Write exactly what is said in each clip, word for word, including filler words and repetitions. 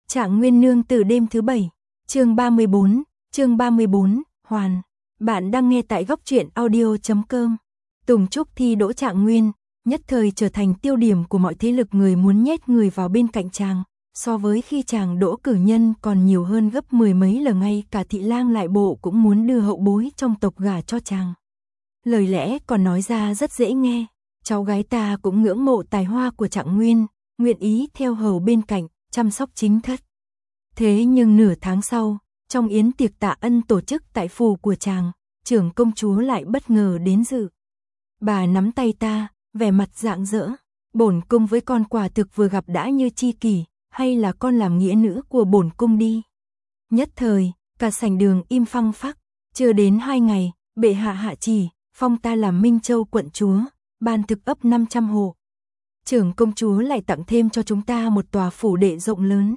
Trạng Nguyên nương tử đêm thứ bảy, chương ba mươi bốn, chương ba mươi bốn, Hoàn. Bạn đang nghe tại góc truyện audio chấm com. Tùng Trúc thi đỗ Trạng Nguyên, nhất thời trở thành tiêu điểm của mọi thế lực người muốn nhét người vào bên cạnh chàng. So với khi chàng đỗ cử nhân còn nhiều hơn gấp mười mấy lần, ngay cả thị lang lại bộ cũng muốn đưa hậu bối trong tộc gả cho chàng. Lời lẽ còn nói ra rất dễ nghe, cháu gái ta cũng ngưỡng mộ tài hoa của Trạng Nguyên, nguyện ý theo hầu bên cạnh, chăm sóc chính thất. Thế nhưng nửa tháng sau, trong yến tiệc tạ ân tổ chức tại phủ của chàng, trưởng công chúa lại bất ngờ đến dự. Bà nắm tay ta, vẻ mặt rạng rỡ, bổn cung với con quả thực vừa gặp đã như tri kỷ, hay là con làm nghĩa nữ của bổn cung đi. Nhất thời, cả sảnh đường im phăng phắc, chưa đến hai ngày, bệ hạ hạ chỉ, phong ta làm Minh Châu quận chúa, ban thực ấp năm trăm hộ. Trưởng công chúa lại tặng thêm cho chúng ta một tòa phủ đệ rộng lớn.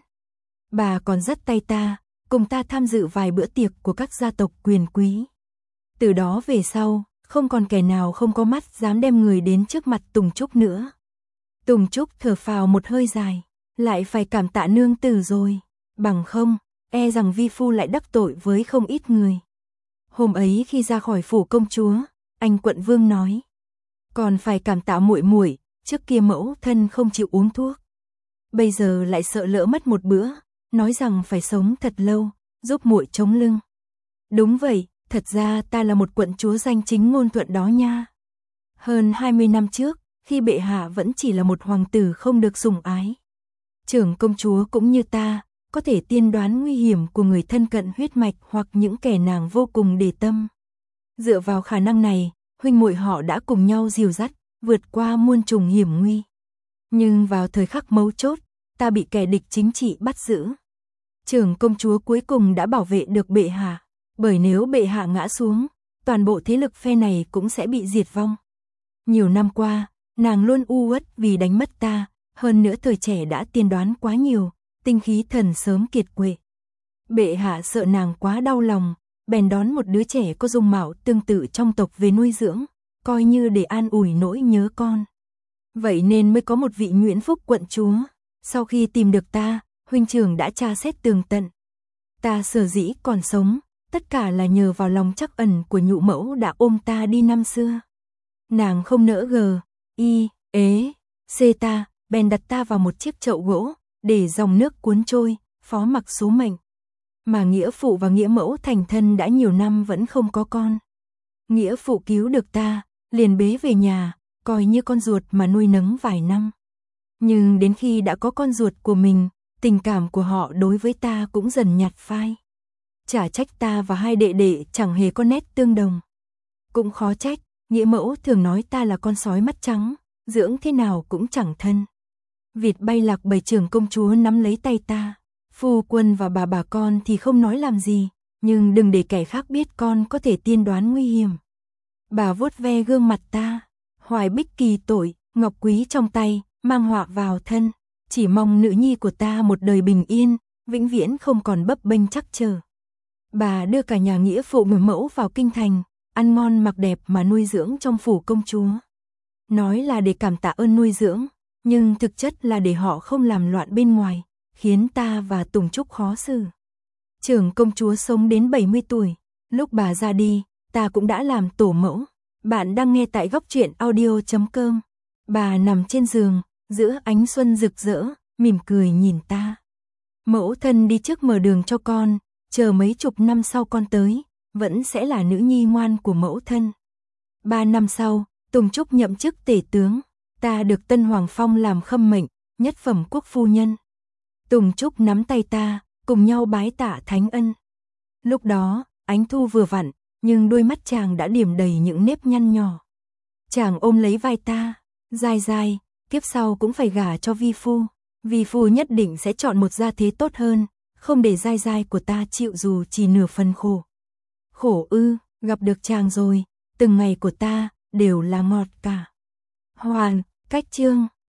Bà còn dắt tay ta, cùng ta tham dự vài bữa tiệc của các gia tộc quyền quý. Từ đó về sau, không còn kẻ nào không có mắt dám đem người đến trước mặt Tùng Trúc nữa. Tùng Trúc thở phào một hơi dài, lại phải cảm tạ nương tử rồi, bằng không, e rằng vi phu lại đắc tội với không ít người. Hôm ấy khi ra khỏi phủ công chúa, anh quận vương nói, còn phải cảm tạ muội muội, trước kia mẫu thân không chịu uống thuốc, bây giờ lại sợ lỡ mất một bữa, nói rằng phải sống thật lâu, giúp muội chống lưng. Đúng vậy, thật ra ta là một quận chúa danh chính ngôn thuận đó nha. Hơn hai mươi năm trước, khi bệ hạ vẫn chỉ là một hoàng tử không được sủng ái, trưởng công chúa cũng như ta, có thể tiên đoán nguy hiểm của người thân cận huyết mạch hoặc những kẻ nàng vô cùng để tâm. Dựa vào khả năng này, huynh muội họ đã cùng nhau dìu dắt, vượt qua muôn trùng hiểm nguy. Nhưng vào thời khắc mấu chốt, ta bị kẻ địch chính trị bắt giữ. Trưởng công chúa cuối cùng đã bảo vệ được bệ hạ, bởi nếu bệ hạ ngã xuống, toàn bộ thế lực phe này cũng sẽ bị diệt vong. Nhiều năm qua, nàng luôn u uất vì đánh mất ta, hơn nữa thời trẻ đã tiên đoán quá nhiều, tinh khí thần sớm kiệt quệ. Bệ hạ sợ nàng quá đau lòng, bèn đón một đứa trẻ có dung mạo tương tự trong tộc về nuôi dưỡng, coi như để an ủi nỗi nhớ con. Vậy nên mới có một vị Nguyễn Phúc quận chúa. Sau khi tìm được ta, huynh trưởng đã tra xét tường tận. Ta sở dĩ còn sống, tất cả là nhờ vào lòng trắc ẩn của nhụ mẫu đã ôm ta đi năm xưa. Nàng không nỡ gờ, y, ế, xê ta, bèn đặt ta vào một chiếc chậu gỗ, để dòng nước cuốn trôi, phó mặc số mệnh. Mà nghĩa phụ và nghĩa mẫu thành thân đã nhiều năm vẫn không có con. Nghĩa phụ cứu được ta, liền bế về nhà, coi như con ruột mà nuôi nấng vài năm. Nhưng đến khi đã có con ruột của mình, tình cảm của họ đối với ta cũng dần nhạt phai. Chả trách ta và hai đệ đệ chẳng hề có nét tương đồng. Cũng khó trách, nghĩa mẫu thường nói ta là con sói mắt trắng, dưỡng thế nào cũng chẳng thân. Vịt bay lạc bầy, trưởng công chúa nắm lấy tay ta. Phu quân và bà bà con thì không nói làm gì, nhưng đừng để kẻ khác biết con có thể tiên đoán nguy hiểm. Bà vuốt ve gương mặt ta, hoài bích kỳ tội, ngọc quý trong tay, mang họa vào thân, chỉ mong nữ nhi của ta một đời bình yên, vĩnh viễn không còn bấp bênh trắc trở. Bà đưa cả nhà nghĩa phụ người mẫu vào kinh thành, ăn ngon mặc đẹp mà nuôi dưỡng trong phủ công chúa. Nói là để cảm tạ ơn nuôi dưỡng, nhưng thực chất là để họ không làm loạn bên ngoài, khiến ta và Tùng Trúc khó xử. Trưởng công chúa sống đến bảy mươi tuổi, lúc bà ra đi, ta cũng đã làm tổ mẫu. Bạn đang nghe tại góc truyện audio chấm com. Bà nằm trên giường, giữa ánh xuân rực rỡ, mỉm cười nhìn ta. Mẫu thân đi trước mở đường cho con, chờ mấy chục năm sau con tới, vẫn sẽ là nữ nhi ngoan của mẫu thân. Ba năm sau, Tùng Trúc nhậm chức tể tướng, ta được Tân Hoàng phong làm khâm mệnh, nhất phẩm quốc phu nhân. Tùng Trúc nắm tay ta, cùng nhau bái tạ thánh ân. Lúc đó, ánh thu vừa vặn, nhưng đôi mắt chàng đã điểm đầy những nếp nhăn nhỏ. Chàng ôm lấy vai ta, dai dai, kiếp sau cũng phải gả cho vi phu. Vi phu nhất định sẽ chọn một gia thế tốt hơn, không để dai dai của ta chịu dù chỉ nửa phần khổ. Khổ ư, gặp được chàng rồi, từng ngày của ta đều là ngọt cả. Hoàn, cách chương.